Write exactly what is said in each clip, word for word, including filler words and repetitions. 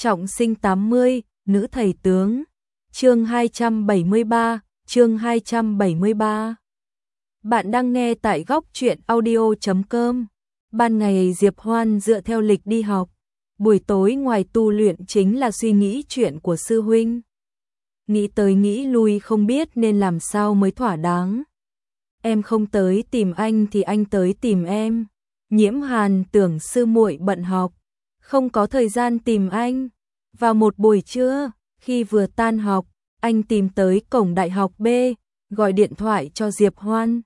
Trọng sinh tám mươi, nữ thầy tướng. Chương hai trăm bảy mươi ba, chương hai trăm bảy mươi ba. Bạn đang nghe tại góc truyện audio chấm com. Ban ngày Diệp Hoan dựa theo lịch đi học, buổi tối ngoài tu luyện chính là suy nghĩ chuyện của sư huynh. Nghĩ tới nghĩ lui không biết nên làm sao mới thỏa đáng. Em không tới tìm anh thì anh tới tìm em. Nhiễm Hàn tưởng sư muội bận học, không có thời gian tìm anh. Vào một buổi trưa, khi vừa tan học, anh tìm tới cổng đại học B, gọi điện thoại cho Diệp Hoan.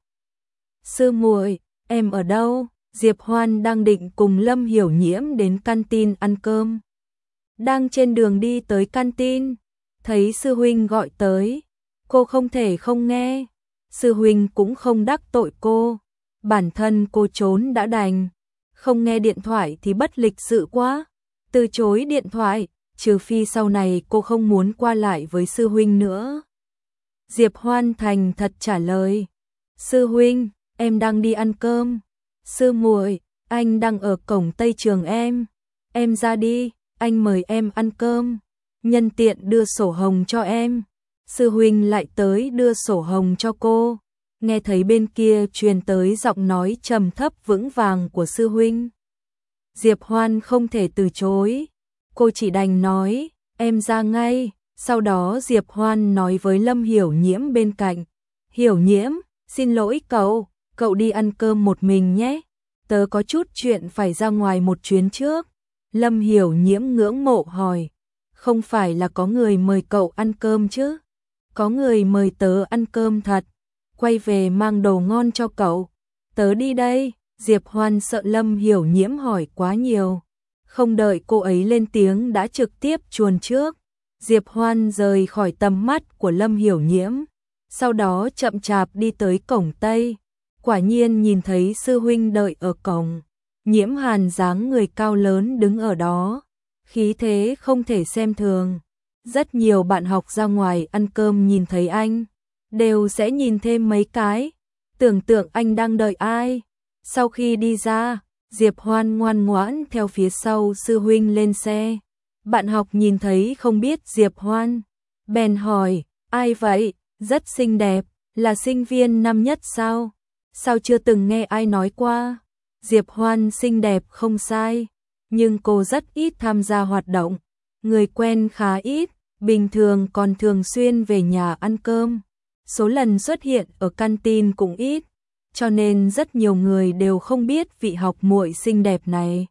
Sư muội, em ở đâu? Diệp Hoan đang định cùng Lâm Hiểu Nhiễm đến canteen ăn cơm. Đang trên đường đi tới canteen, thấy sư huynh gọi tới, cô không thể không nghe. Sư huynh cũng không đắc tội cô, bản thân cô trốn đã đành, không nghe điện thoại thì bất lịch sự quá, từ chối điện thoại, trừ phi sau này cô không muốn qua lại với sư huynh nữa. Diệp Hoan thành thật trả lời, sư huynh, em đang đi ăn cơm. Sư muội, anh đang ở cổng Tây trường em, em ra đi, anh mời em ăn cơm, nhân tiện đưa sổ hồng cho em. Sư huynh lại tới đưa sổ hồng cho cô. Nghe thấy bên kia truyền tới giọng nói trầm thấp vững vàng của sư huynh. Diệp Hoan không thể từ chối, cô chỉ đành nói, em ra ngay. Sau đó Diệp Hoan nói với Lâm Hiểu Nhiễm bên cạnh, Hiểu Nhiễm, xin lỗi cậu, cậu đi ăn cơm một mình nhé, tớ có chút chuyện phải ra ngoài một chuyến trước. Lâm Hiểu Nhiễm ngưỡng mộ hỏi, không phải là có người mời cậu ăn cơm chứ? Có người mời tớ ăn cơm thật, quay về mang đồ ngon cho cậu. Tớ đi đây. Diệp Hoan sợ Lâm Hiểu Nhiễm hỏi quá nhiều, không đợi cô ấy lên tiếng đã trực tiếp chuồn trước. Diệp Hoan rời khỏi tầm mắt của Lâm Hiểu Nhiễm, sau đó chậm chạp đi tới cổng Tây. Quả nhiên nhìn thấy sư huynh đợi ở cổng. Nhiễm Hàn dáng người cao lớn đứng ở đó, khí thế không thể xem thường. Rất nhiều bạn học ra ngoài ăn cơm nhìn thấy anh, đều sẽ nhìn thêm mấy cái, tưởng tượng anh đang đợi ai. Sau khi đi ra, Diệp Hoan ngoan ngoãn theo phía sau sư huynh lên xe. Bạn học nhìn thấy không biết Diệp Hoan, bèn hỏi, ai vậy? Rất xinh đẹp, là sinh viên năm nhất sao? Sao chưa từng nghe ai nói qua? Diệp Hoan xinh đẹp không sai, nhưng cô rất ít tham gia hoạt động, người quen khá ít, bình thường còn thường xuyên về nhà ăn cơm. Số lần xuất hiện ở canteen cũng ít, cho nên rất nhiều người đều không biết vị học muội xinh đẹp này.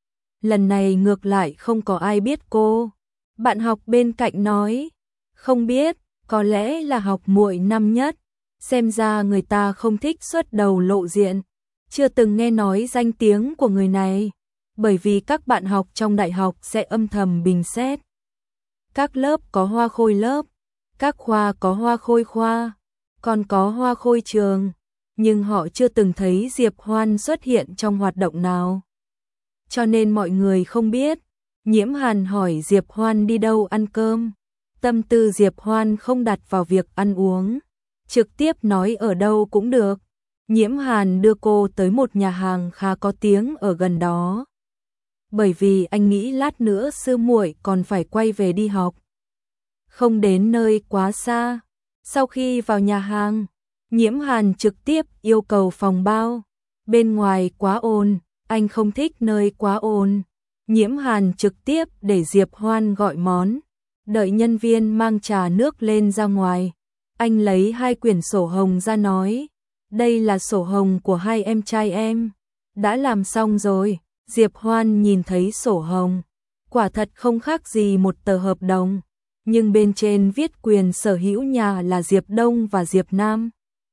Lần này ngược lại không có ai biết cô. Bạn học bên cạnh nói, không biết, có lẽ là học muội năm nhất, xem ra người ta không thích xuất đầu lộ diện, chưa từng nghe nói danh tiếng của người này, bởi vì các bạn học trong đại học sẽ âm thầm bình xét. Các lớp có hoa khôi lớp, các khoa có hoa khôi khoa, còn có hoa khôi trường, nhưng họ chưa từng thấy Diệp Hoan xuất hiện trong hoạt động nào. Cho nên mọi người không biết. Nhiễm Hàn hỏi Diệp Hoan đi đâu ăn cơm. Tâm tư Diệp Hoan không đặt vào việc ăn uống, trực tiếp nói ở đâu cũng được. Nhiễm Hàn đưa cô tới một nhà hàng khá có tiếng ở gần đó, bởi vì anh nghĩ lát nữa sư muội còn phải quay về đi học, không đến nơi quá xa. Sau khi vào nhà hàng, Nhiễm Hàn trực tiếp yêu cầu phòng bao. Bên ngoài quá ồn, anh không thích nơi quá ồn. Nhiễm Hàn trực tiếp để Diệp Hoan gọi món. Đợi nhân viên mang trà nước lên ra ngoài, anh lấy hai quyển sổ hồng ra nói, đây là sổ hồng của hai em trai em, đã làm xong rồi. Diệp Hoan nhìn thấy sổ hồng, quả thật không khác gì một tờ hợp đồng, nhưng bên trên viết quyền sở hữu nhà là Diệp Đông và Diệp Nam.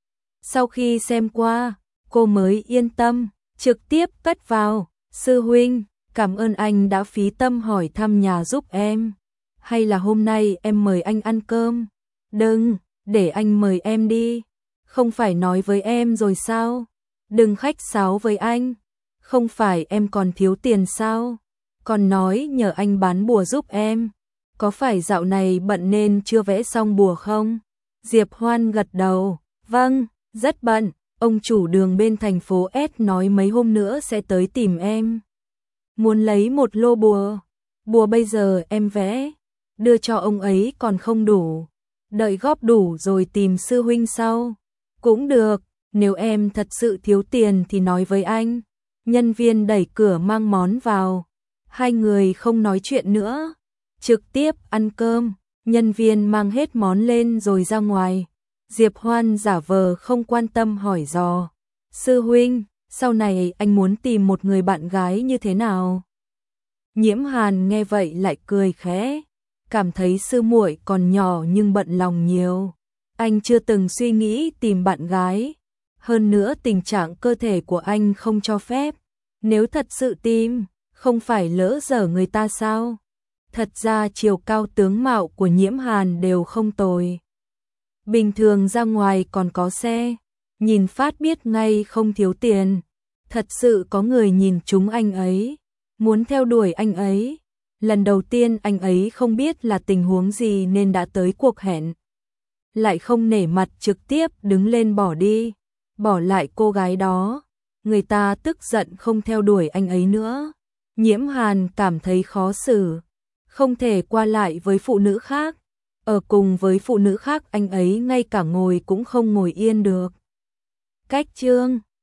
Sau khi xem qua, cô mới yên tâm, trực tiếp cất vào, sư huynh, cảm ơn anh đã phí tâm hỏi thăm nhà giúp em. Hay là hôm nay em mời anh ăn cơm? Đừng, để anh mời em đi. Không phải nói với em rồi sao? Đừng khách sáo với anh. Không phải em còn thiếu tiền sao? Còn nói nhờ anh bán bùa giúp em. Có phải dạo này bận nên chưa vẽ xong bùa không? Diệp Hoan gật đầu. Vâng, rất bận. Ông chủ đường bên thành phố S nói mấy hôm nữa sẽ tới tìm em, muốn lấy một lô bùa. Bùa bây giờ em vẽ, đưa cho ông ấy còn không đủ, đợi góp đủ rồi tìm sư huynh sau. Cũng được, nếu em thật sự thiếu tiền thì nói với anh. Nhân viên đẩy cửa mang món vào. Hai người không nói chuyện nữa, trực tiếp ăn cơm. Nhân viên mang hết món lên rồi ra ngoài. Diệp Hoan giả vờ không quan tâm hỏi dò. Sư huynh, sau này anh muốn tìm một người bạn gái như thế nào? Nhiễm Hàn nghe vậy lại cười khẽ, cảm thấy sư muội còn nhỏ nhưng bận lòng nhiều. Anh chưa từng suy nghĩ tìm bạn gái. Hơn nữa tình trạng cơ thể của anh không cho phép. Nếu thật sự tìm, không phải lỡ dở người ta sao? Thật ra chiều cao tướng mạo của Nhiễm Hàn đều không tồi. Bình thường ra ngoài còn có xe, nhìn phát biết ngay không thiếu tiền. Thật sự có người nhìn trúng anh ấy, muốn theo đuổi anh ấy. Lần đầu tiên anh ấy không biết là tình huống gì nên đã tới cuộc hẹn. Lại không nể mặt trực tiếp đứng lên bỏ đi, bỏ lại cô gái đó. Người ta tức giận không theo đuổi anh ấy nữa. Nhiễm Hàn cảm thấy khó xử, không thể qua lại với phụ nữ khác. Ở cùng với phụ nữ khác anh ấy ngay cả ngồi cũng không ngồi yên được. Cách chương